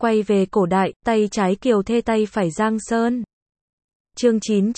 Quay về cổ đại, tay trái Kiều Thê tay phải Giang Sơn. Chương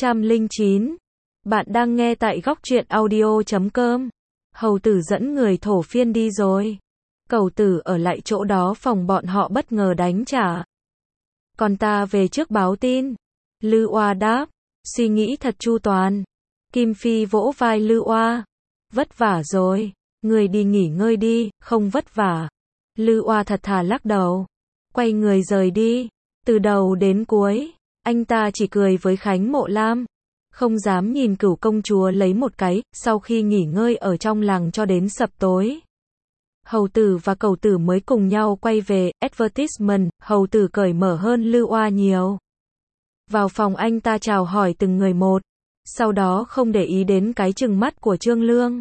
909. Bạn đang nghe tại góc truyện audio.com. Hầu tử dẫn người Thổ Phiên đi rồi. Cẩu tử ở lại chỗ đó phòng bọn họ bất ngờ đánh trả. Còn ta về trước báo tin. Lư Oa đáp. Suy nghĩ thật chu toàn. Kim Phi vỗ vai Lư Oa. Vất vả rồi. Người đi nghỉ ngơi đi, không vất vả. Lư Oa thật thà lắc đầu. Quay người rời đi. Từ đầu đến cuối, anh ta chỉ cười với Khánh Mộ Lam. Không dám nhìn Cửu công chúa lấy một cái, sau khi nghỉ ngơi ở trong làng cho đến sập tối. Hầu tử và cẩu tử mới cùng nhau quay về, advertisement, hầu tử cởi mở hơn Lư Oa nhiều. Vào phòng anh ta chào hỏi từng người một, sau đó không để ý đến cái trừng mắt của Trương Lương.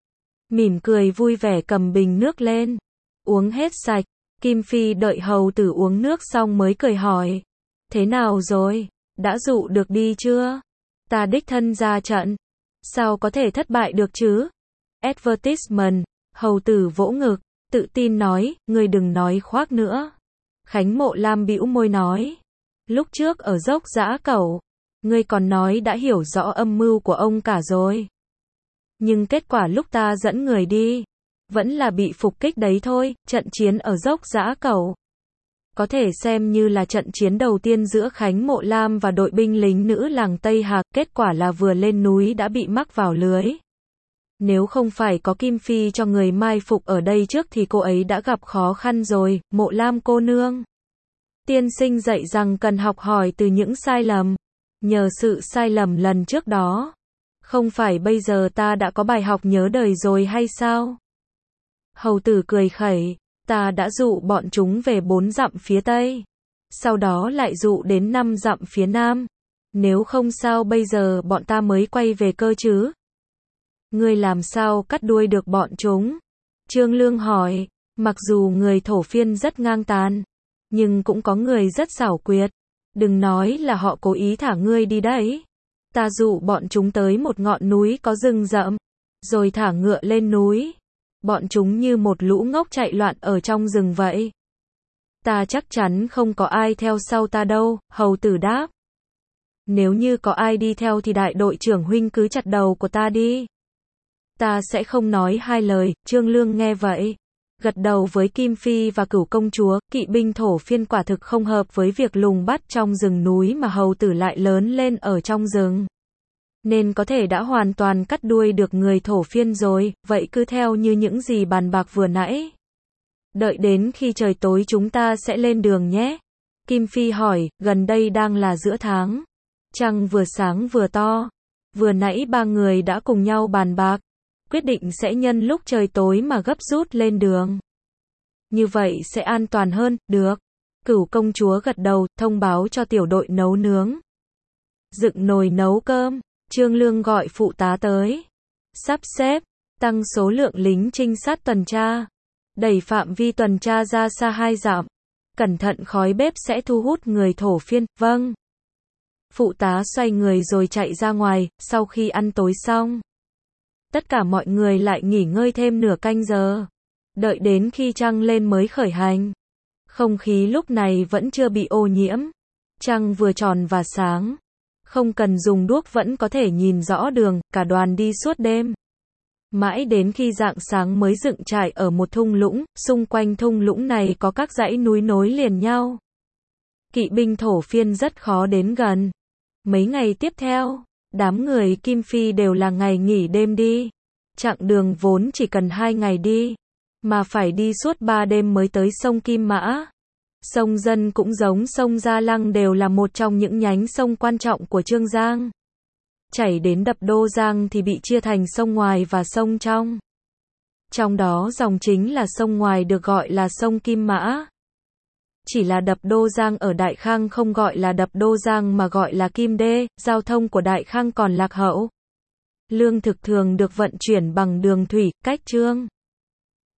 Mỉm cười vui vẻ cầm bình nước lên, uống hết sạch. Kim Phi đợi hầu tử uống nước xong mới cười hỏi. Thế nào rồi? Đã dụ được đi chưa? Ta đích thân ra trận. Sao có thể thất bại được chứ? Advertisement. Hầu tử vỗ ngực, tự tin nói, ngươi đừng nói khoác nữa. Khánh Mộ Lam bĩu môi nói. Lúc trước ở dốc Dã Cẩu, ngươi còn nói đã hiểu rõ âm mưu của ông cả rồi. Nhưng kết quả lúc ta dẫn người đi, vẫn là bị phục kích đấy thôi. Trận chiến ở dốc Dã Cẩu có thể xem như là trận chiến đầu tiên giữa Khánh Mộ Lam và đội binh lính nữ làng Tây Hạc, kết quả là vừa lên núi đã bị mắc vào lưới. Nếu không phải có Kim Phi cho người mai phục ở đây trước thì cô ấy đã gặp khó khăn rồi. Mộ Lam cô nương, tiên sinh dạy rằng cần học hỏi từ những sai lầm. Nhờ sự sai lầm lần trước đó, không phải bây giờ ta đã có bài học nhớ đời rồi hay sao? Hầu tử cười khẩy, ta đã dụ bọn chúng về 4 dặm phía tây, sau đó lại dụ đến 5 dặm phía nam. Nếu không sao bây giờ bọn ta mới quay về cơ chứ? Ngươi làm sao cắt đuôi được bọn chúng? Trương Lương hỏi. Mặc dù người Thổ Phiên rất ngang tàn, nhưng cũng có người rất xảo quyệt. Đừng nói là họ cố ý thả ngươi đi đấy. Ta dụ bọn chúng tới một ngọn núi có rừng rậm, rồi thả ngựa lên núi. Bọn chúng như một lũ ngốc chạy loạn ở trong rừng vậy. Ta chắc chắn không có ai theo sau ta đâu, hầu tử đáp. Nếu như có ai đi theo thì đại đội trưởng huynh cứ chặt đầu của ta đi. Ta sẽ không nói hai lời. Trương Lương nghe vậy, gật đầu với Kim Phi và Cửu công chúa. Kỵ binh Thổ Phiên quả thực không hợp với việc lùng bắt trong rừng núi mà hầu tử lại lớn lên ở trong rừng, nên có thể đã hoàn toàn cắt đuôi được người Thổ Phiên rồi. Vậy cứ theo như những gì bàn bạc vừa nãy. Đợi đến khi trời tối chúng ta sẽ lên đường nhé. Kim Phi hỏi, gần đây đang là giữa tháng. Trăng vừa sáng vừa to. Vừa nãy ba người đã cùng nhau bàn bạc, quyết định sẽ nhân lúc trời tối mà gấp rút lên đường. Như vậy sẽ an toàn hơn. Được. Cửu công chúa gật đầu, thông báo cho tiểu đội nấu nướng, dựng nồi nấu cơm. Trương Lương gọi phụ tá tới, sắp xếp, tăng số lượng lính trinh sát tuần tra, đẩy phạm vi tuần tra ra xa 2 dặm. Cẩn thận khói bếp sẽ thu hút người Thổ Phiên. Vâng. Phụ tá xoay người rồi chạy ra ngoài. Sau khi ăn tối xong, tất cả mọi người lại nghỉ ngơi thêm nửa canh giờ. Đợi đến khi trăng lên mới khởi hành. Không khí lúc này vẫn chưa bị ô nhiễm. Trăng vừa tròn và sáng. Không cần dùng đuốc vẫn có thể nhìn rõ đường. Cả đoàn đi suốt đêm. Mãi đến khi rạng sáng mới dựng trại ở một thung lũng. Xung quanh thung lũng này có các dãy núi nối liền nhau. Kỵ binh Thổ Phiên rất khó đến gần. Mấy ngày tiếp theo, đám người Kim Phi đều là ngày nghỉ đêm đi. Chặng đường vốn chỉ cần 2 ngày đi, mà phải đi suốt 3 đêm mới tới sông Kim Mã. Sông Dân cũng giống sông Gia Lăng, đều là một trong những nhánh sông quan trọng của Trương Giang. Chảy đến đập Đô Giang thì bị chia thành sông ngoài và sông trong. Trong đó dòng chính là sông ngoài được gọi là sông Kim Mã. Chỉ là đập Đô Giang ở Đại Khang không gọi là đập Đô Giang mà gọi là Kim Đê. Giao thông của Đại Khang còn lạc hậu. Lương thực thường được vận chuyển bằng đường thủy, cách Trương